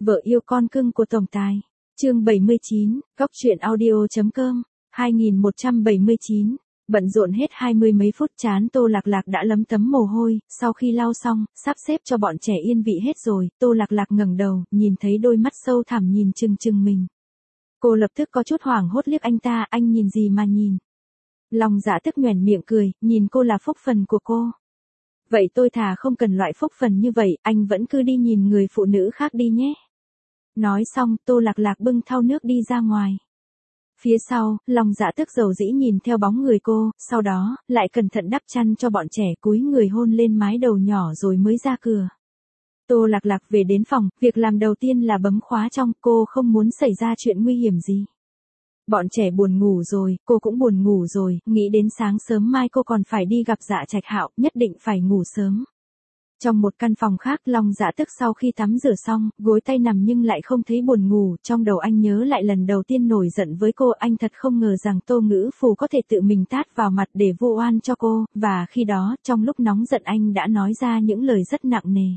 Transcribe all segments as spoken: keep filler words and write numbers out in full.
Vợ yêu con cưng của tổng tài. Chương bảy mươi chín, góc truyện audio.com, hai nghìn một trăm bảy mươi chín. Bận rộn hết hai mươi mấy phút chán Tô Lạc Lạc đã lấm tấm mồ hôi, sau khi lau xong, sắp xếp cho bọn trẻ yên vị hết rồi, Tô Lạc Lạc ngẩng đầu, nhìn thấy đôi mắt sâu thẳm nhìn chừng chừng mình. Cô lập tức có chút hoảng hốt liếc anh ta, anh nhìn gì mà nhìn. Long Dạ tức nhoẻn miệng cười, nhìn cô là phúc phần của cô. Vậy tôi thà không cần loại phúc phần như vậy, anh vẫn cứ đi nhìn người phụ nữ khác đi nhé. Nói xong, Tô Lạc Lạc bưng thau nước đi ra ngoài. Phía sau, Long Dạ tức dầu dĩ nhìn theo bóng người cô, sau đó, lại cẩn thận đắp chăn cho bọn trẻ, cúi người hôn lên mái đầu nhỏ rồi mới ra cửa. Tô Lạc Lạc về đến phòng, việc làm đầu tiên là bấm khóa trong, cô không muốn xảy ra chuyện nguy hiểm gì. Bọn trẻ buồn ngủ rồi, cô cũng buồn ngủ rồi, nghĩ đến sáng sớm mai cô còn phải đi gặp Dạ Trạch Hạo, nhất định phải ngủ sớm. Trong một căn phòng khác, Long Dạ tức sau khi tắm rửa xong, gối tay nằm nhưng lại không thấy buồn ngủ, trong đầu anh nhớ lại lần đầu tiên nổi giận với cô, anh thật không ngờ rằng Tô Ngữ Phù có thể tự mình tát vào mặt để vu oan cho cô, và khi đó, trong lúc nóng giận anh đã nói ra những lời rất nặng nề.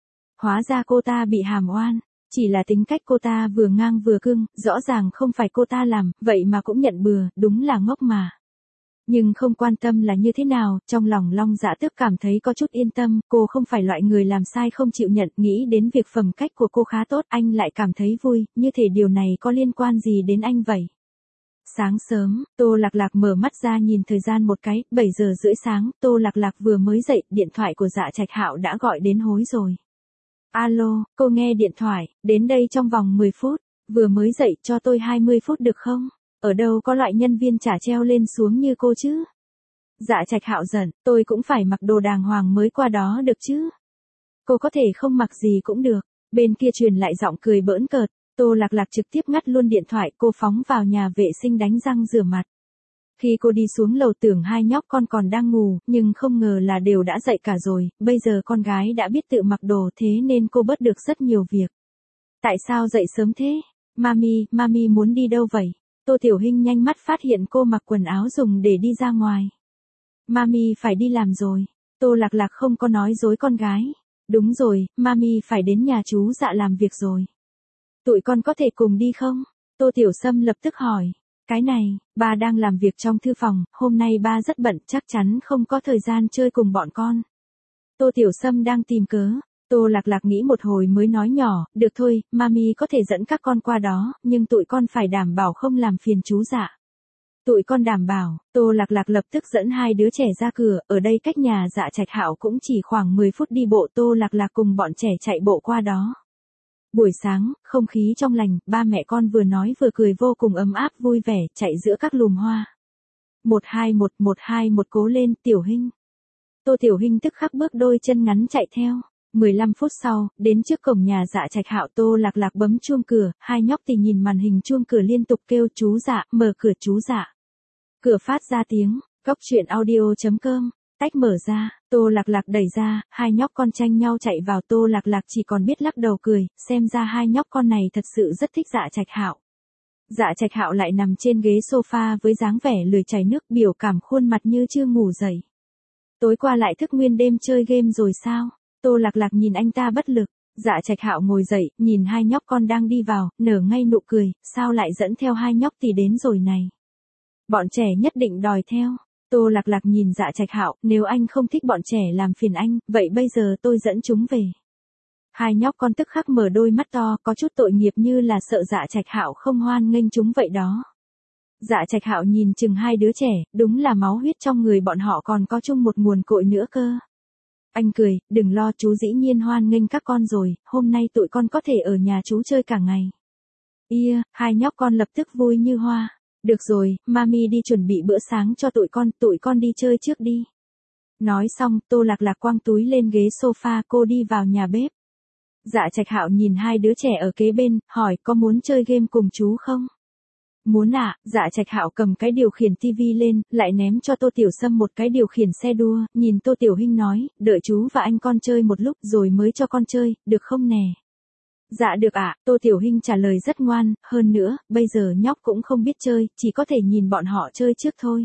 Hóa ra cô ta bị hàm oan, chỉ là tính cách cô ta vừa ngang vừa cưng, rõ ràng không phải cô ta làm, vậy mà cũng nhận bừa, đúng là ngốc mà. Nhưng không quan tâm là như thế nào, trong lòng Long Dạ tức cảm thấy có chút yên tâm, cô không phải loại người làm sai không chịu nhận, nghĩ đến việc phẩm cách của cô khá tốt, anh lại cảm thấy vui, như thể điều này có liên quan gì đến anh vậy. Sáng sớm, Tô Lạc Lạc mở mắt ra nhìn thời gian một cái, bảy giờ rưỡi sáng, Tô Lạc Lạc vừa mới dậy, điện thoại của Dạ Trạch Hạo đã gọi đến hối rồi. Alo, cô nghe điện thoại, đến đây trong vòng mười phút, vừa mới dậy cho tôi hai mươi phút được không? Ở đâu có loại nhân viên trả treo lên xuống như cô chứ? Dạ Trạch Hạo giận, tôi cũng phải mặc đồ đàng hoàng mới qua đó được chứ? Cô có thể không mặc gì cũng được. Bên kia truyền lại giọng cười bỡn cợt, Tô Lạc Lạc trực tiếp ngắt luôn điện thoại, cô phóng vào nhà vệ sinh đánh răng rửa mặt. Khi cô đi xuống lầu tưởng hai nhóc con còn đang ngủ, nhưng không ngờ là đều đã dậy cả rồi, bây giờ con gái đã biết tự mặc đồ thế nên cô bớt được rất nhiều việc. Tại sao dậy sớm thế? Mami, mami muốn đi đâu vậy? Tô Tiểu Hinh nhanh mắt phát hiện cô mặc quần áo dùng để đi ra ngoài. Mami phải đi làm rồi. Tô Lạc Lạc không có nói dối con gái. Đúng rồi, mami phải đến nhà chú Dạ làm việc rồi. Tụi con có thể cùng đi không? Tô Tiểu Sâm lập tức hỏi. Cái này, ba đang làm việc trong thư phòng, hôm nay ba rất bận, chắc chắn không có thời gian chơi cùng bọn con. Tô Tiểu Sâm đang tìm cớ. Tô Lạc Lạc nghĩ một hồi mới nói nhỏ, được thôi, mami có thể dẫn các con qua đó, nhưng tụi con phải đảm bảo không làm phiền chú Dạ. Tụi con đảm bảo. Tô Lạc Lạc lập tức dẫn hai đứa trẻ ra cửa, ở đây cách nhà Dạ Trạch Hạo cũng chỉ khoảng mười phút đi bộ, Tô Lạc Lạc cùng bọn trẻ chạy bộ qua đó. Buổi sáng, không khí trong lành, ba mẹ con vừa nói vừa cười vô cùng ấm áp vui vẻ, chạy giữa các lùm hoa. một hai một, một hai một cố lên, Tiểu Hinh. Tô Tiểu Hinh tức khắc bước đôi chân ngắn chạy theo. mười lăm phút sau, đến trước cổng nhà Dạ Trạch Hạo, Tô Lạc Lạc bấm chuông cửa, hai nhóc thì nhìn màn hình chuông cửa liên tục kêu chú Dạ, mở cửa chú Dạ. Cửa phát ra tiếng, góc truyện audio.com, tách mở ra, Tô Lạc Lạc đẩy ra, hai nhóc con tranh nhau chạy vào, Tô Lạc Lạc chỉ còn biết lắc đầu cười, xem ra hai nhóc con này thật sự rất thích Dạ Trạch Hạo. Dạ Trạch Hạo lại nằm trên ghế sofa với dáng vẻ lười chảy nước, biểu cảm khuôn mặt như chưa ngủ dậy. Tối qua lại thức nguyên đêm chơi game rồi sao? Tô Lạc Lạc nhìn anh ta bất lực. Dạ Trạch Hạo ngồi dậy, nhìn hai nhóc con đang đi vào, nở ngay nụ cười, sao lại dẫn theo hai nhóc thì đến rồi này? Bọn trẻ nhất định đòi theo. Tô Lạc Lạc nhìn Dạ Trạch Hạo, nếu anh không thích bọn trẻ làm phiền anh, vậy bây giờ tôi dẫn chúng về. Hai nhóc con tức khắc mở đôi mắt to, có chút tội nghiệp như là sợ Dạ Trạch Hạo không hoan nghênh chúng vậy đó. Dạ Trạch Hạo nhìn chừng hai đứa trẻ, đúng là máu huyết trong người bọn họ còn có chung một nguồn cội nữa cơ. Anh cười, đừng lo, chú dĩ nhiên hoan nghênh các con rồi, hôm nay tụi con có thể ở nhà chú chơi cả ngày. Ia, hai nhóc con lập tức vui như hoa. Được rồi, mami đi chuẩn bị bữa sáng cho tụi con, tụi con đi chơi trước đi. Nói xong, Tô Lạc Lạc quăng túi lên ghế sofa, cô đi vào nhà bếp. Dạ Trạch Hạo nhìn hai đứa trẻ ở kế bên, hỏi có muốn chơi game cùng chú không? Muốn ạ. Dạ Trạch Hạo cầm cái điều khiển tivi lên, lại ném cho Tô Tiểu Sâm một cái điều khiển xe đua, nhìn Tô Tiểu Hinh nói, đợi chú và anh con chơi một lúc rồi mới cho con chơi, được không nè? Dạ được ạ. Tô Tiểu Hinh trả lời rất ngoan, hơn nữa, bây giờ nhóc cũng không biết chơi, chỉ có thể nhìn bọn họ chơi trước thôi.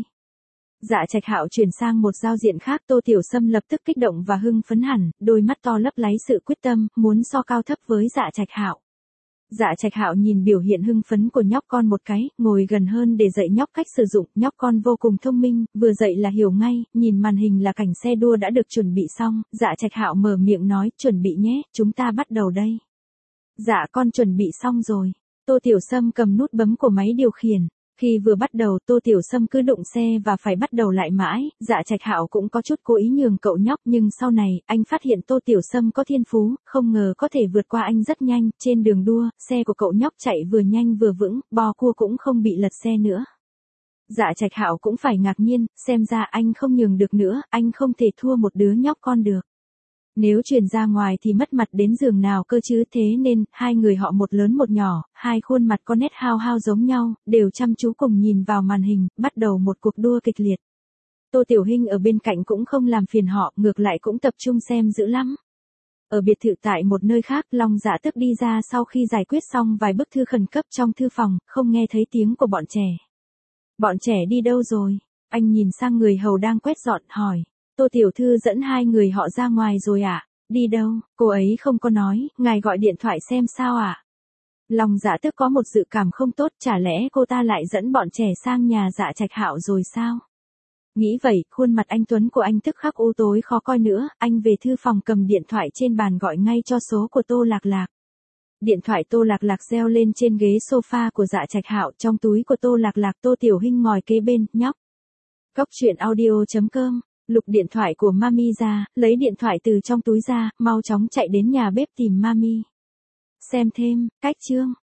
Dạ Trạch Hạo chuyển sang một giao diện khác, Tô Tiểu Sâm lập tức kích động và hưng phấn hẳn, đôi mắt to lấp láy sự quyết tâm, muốn so cao thấp với Dạ Trạch Hạo. Dạ Trạch Hạo nhìn biểu hiện hưng phấn của nhóc con một cái, ngồi gần hơn để dạy nhóc cách sử dụng, nhóc con vô cùng thông minh, vừa dạy là hiểu ngay, nhìn màn hình là cảnh xe đua đã được chuẩn bị xong, Dạ Trạch Hạo mở miệng nói, chuẩn bị nhé, chúng ta bắt đầu đây. Dạ con chuẩn bị xong rồi. Tô Tiểu Sâm cầm nút bấm của máy điều khiển. Khi vừa bắt đầu Tô Tiểu Sâm cứ đụng xe và phải bắt đầu lại mãi, Dạ Trạch Hạo cũng có chút cố ý nhường cậu nhóc nhưng sau này, anh phát hiện Tô Tiểu Sâm có thiên phú, không ngờ có thể vượt qua anh rất nhanh, trên đường đua, xe của cậu nhóc chạy vừa nhanh vừa vững, bò cua cũng không bị lật xe nữa. Dạ Trạch Hạo cũng phải ngạc nhiên, xem ra anh không nhường được nữa, anh không thể thua một đứa nhóc con được. Nếu truyền ra ngoài thì mất mặt đến giường nào cơ chứ, thế nên, hai người họ một lớn một nhỏ, hai khuôn mặt có nét hao hao giống nhau, đều chăm chú cùng nhìn vào màn hình, bắt đầu một cuộc đua kịch liệt. Tô Tiểu Hinh ở bên cạnh cũng không làm phiền họ, ngược lại cũng tập trung xem dữ lắm. Ở biệt thự tại một nơi khác, Long Dạ Tước đi ra sau khi giải quyết xong vài bức thư khẩn cấp trong thư phòng, không nghe thấy tiếng của bọn trẻ. Bọn trẻ đi đâu rồi? Anh nhìn sang người hầu đang quét dọn, hỏi. Tô Tiểu Thư dẫn hai người họ ra ngoài rồi ạ. À? Đi đâu? Cô ấy không có nói, ngài gọi điện thoại xem sao ạ. À? Long Dạ Tước có một dự cảm không tốt, chả lẽ cô ta lại dẫn bọn trẻ sang nhà Dạ Trạch Hạo rồi sao? Nghĩ vậy, khuôn mặt anh Tuấn của anh tức khắc u tối khó coi nữa, anh về thư phòng cầm điện thoại trên bàn gọi ngay cho số của Tô Lạc Lạc. Điện thoại Tô Lạc Lạc reo lên trên ghế sofa của Dạ Trạch Hạo, trong túi của Tô Lạc Lạc Tô Tiểu Hinh ngồi kế bên, nhóc. Cóc truyện audio chấm com. Lục điện thoại của Mami ra, lấy điện thoại từ trong túi ra, mau chóng chạy đến nhà bếp tìm Mami. Xem thêm, cách chương.